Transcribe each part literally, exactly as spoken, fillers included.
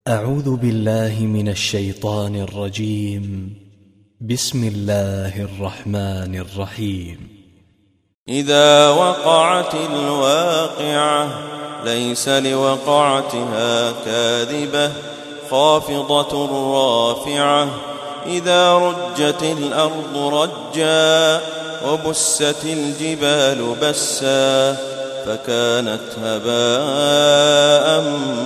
أعوذ بالله من الشيطان الرجيم. بسم الله الرحمن الرحيم. إذا وقعت الواقعة ليس لوقعتها كاذبة خافضة رافعة إذا رجت الأرض رجا وبست الجبال بسا فكانت هباء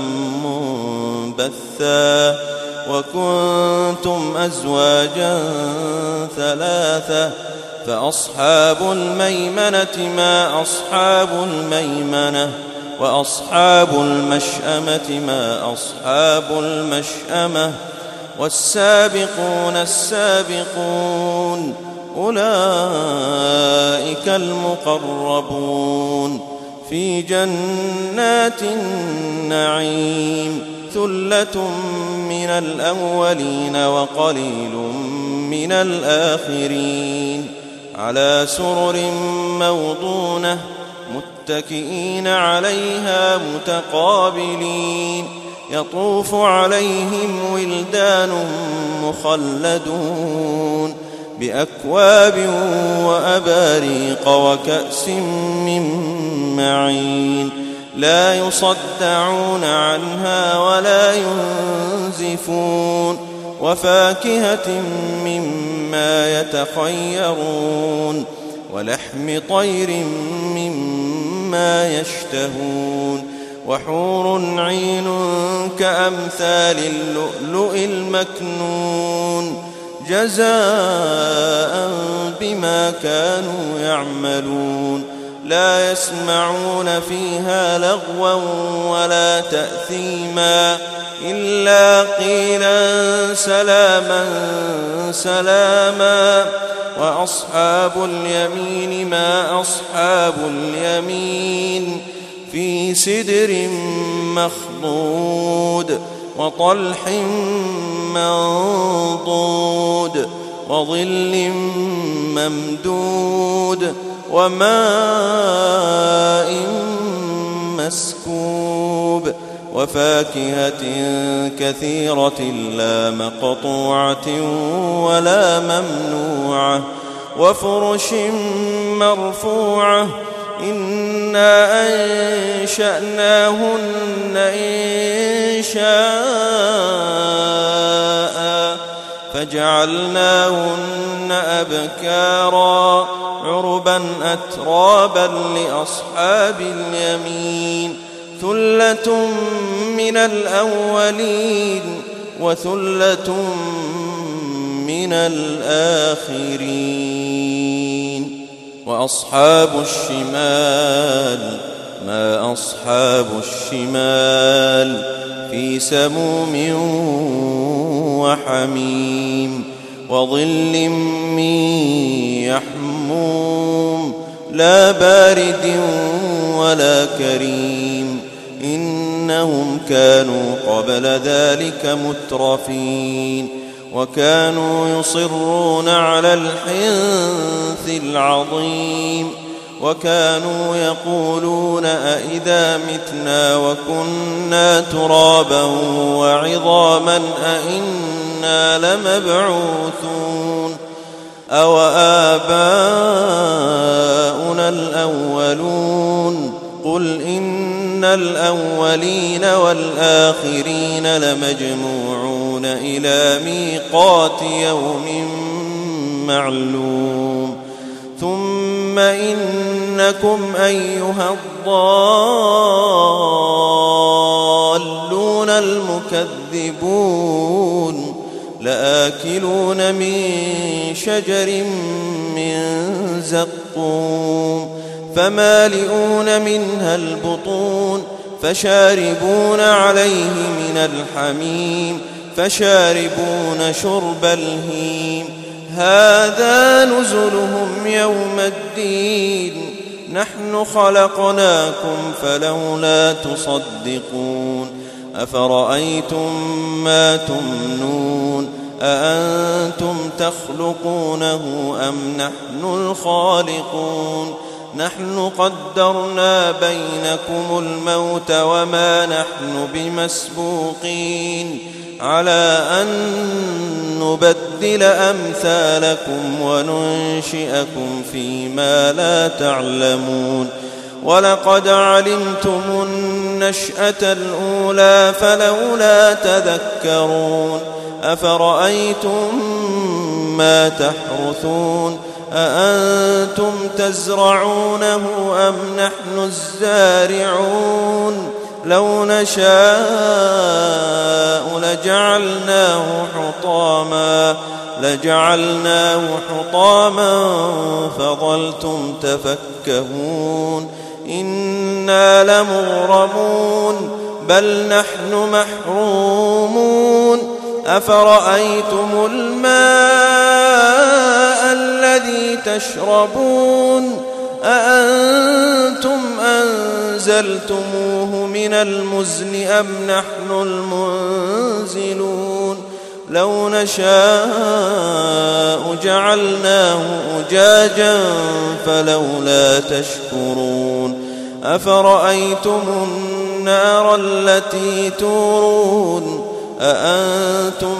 منبثا وكنتم أزواجا ثلاثة فأصحاب الميمنة ما أصحاب الميمنة وأصحاب المشأمة ما أصحاب المشأمة والسابقون السابقون أولئك المقربون في جنات النعيم ثلة من الأولين وقليل من الآخرين على سرر موضونة متكئين عليها متقابلين يطوف عليهم ولدان مخلدون بأكواب وأباريق وكأس من معين لا يصدعون عنها ولا ينزفون وفاكهة مما يتخيرون ولحم طير مما يشتهون وحور عين كأمثال اللؤلؤ المكنون جزاء بما كانوا يعملون لا يسمعون فيها لغوا ولا تأثيما إلا قيلا سلاما سلاما وأصحاب اليمين ما أصحاب اليمين في سدر مخضود وطلح منضود وظل ممدود وماء مسكوب وفاكهة كثيرة لا مقطوعة ولا ممنوعة وفرش مرفوعة إنا أنشأناهن إنشاء فجعلناهن أبكارا عربا أترابا لأصحاب اليمين ثلة من الأولين وثلة من الآخرين وأصحاب الشمال ما أصحاب الشمال في سموم وحميم وظل من يحموم لا بارد ولا كريم إنهم كانوا قبل ذلك مترفين وكانوا يصرون على الحنث العظيم وكانوا يقولون أئذا متنا وكنا ترابا وعظاما أئنا لمبعوثون أو آباؤنا الأولون قل إن الأولين والآخرين لمجموعون إلى ميقات يوم معلوم ثم إنكم أيها الضالون المكذبون لآكلون من شجر من زقوم فمالئون منها البطون فشاربون عليه من الحميم فشاربون شرب الهيم هذا نزلهم يوم الدين نحن خلقناكم فلولا تصدقون أفرأيتم ما تمنون أأنتم تخلقونه أم نحن الخالقون نحن قدرنا بينكم الموت وما نحن بمسبوقين على أن نبدل أمثالكم وننشئكم فيما لا تعلمون ولقد علمتم النشأة الأولى فلولا تذكرون أفرأيتم ما تحرثون أأنتم تزرعونه أم نحن الزارعون لو نشاء لجعلناه حطاما لجعلناه حطاما فظلتم تفكهون إنا لمغرمون بل نحن محرومون أفرأيتم الماء الذي تشربون أأنتم أنزلتموه من المزن أم نحن المنزلون لو نشاء جعلناه أجاجا فلولا تشكرون أفرأيتم النار التي تورون أأنتم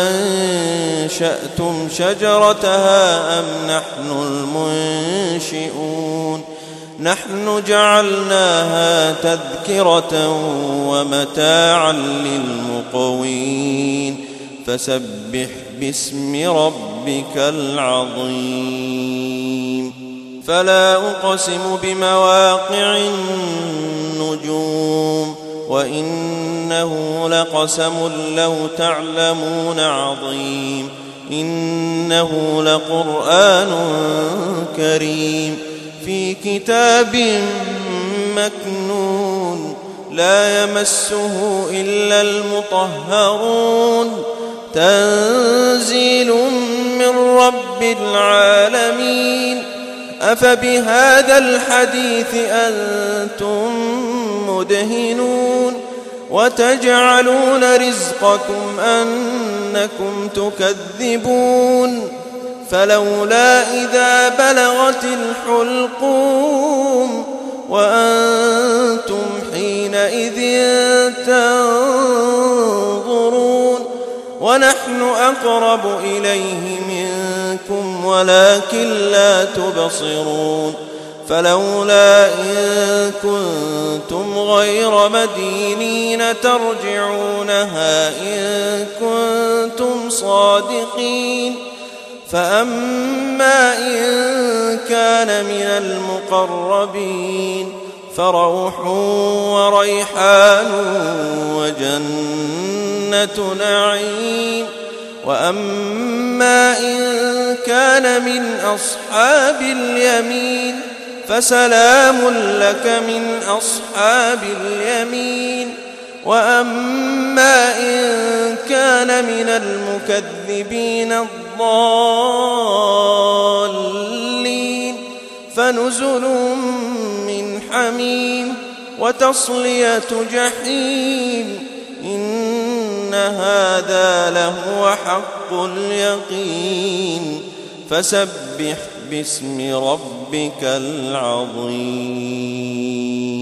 أنشأتم شجرتها أم نحن المنشئون نحن جعلناها تذكرة ومتاعا للمقوين فسبح باسم ربك العظيم فلا أقسم بمواقع النجوم وإنه لقسم لو تعلمون عظيم إنه لقرآن كريم في كتاب مكنون لا يمسه إلا المطهرون تنزيل من رب العالمين أفبهذا الحديث أنتم مدهنون وتجعلون رزقكم أنكم تكذبون فلولا إذا بلغت الحلقوم وأنتم حينئذ تنظرون ونحن أقرب إليه منكم ولكن لا تبصرون فلولا إن كنتم غير مدينين ترجعونها إن كنتم صادقين فأما إن كان من المقربين فروح وريحان وجنة نعيم وأما إن كان من أصحاب اليمين فسلام لك من أصحاب اليمين وأما إن كان من المكذبين الضالين فنزل من حميم وتصلية جحيم إن هذا لهو حق اليقين فسبح باسم ربك العظيم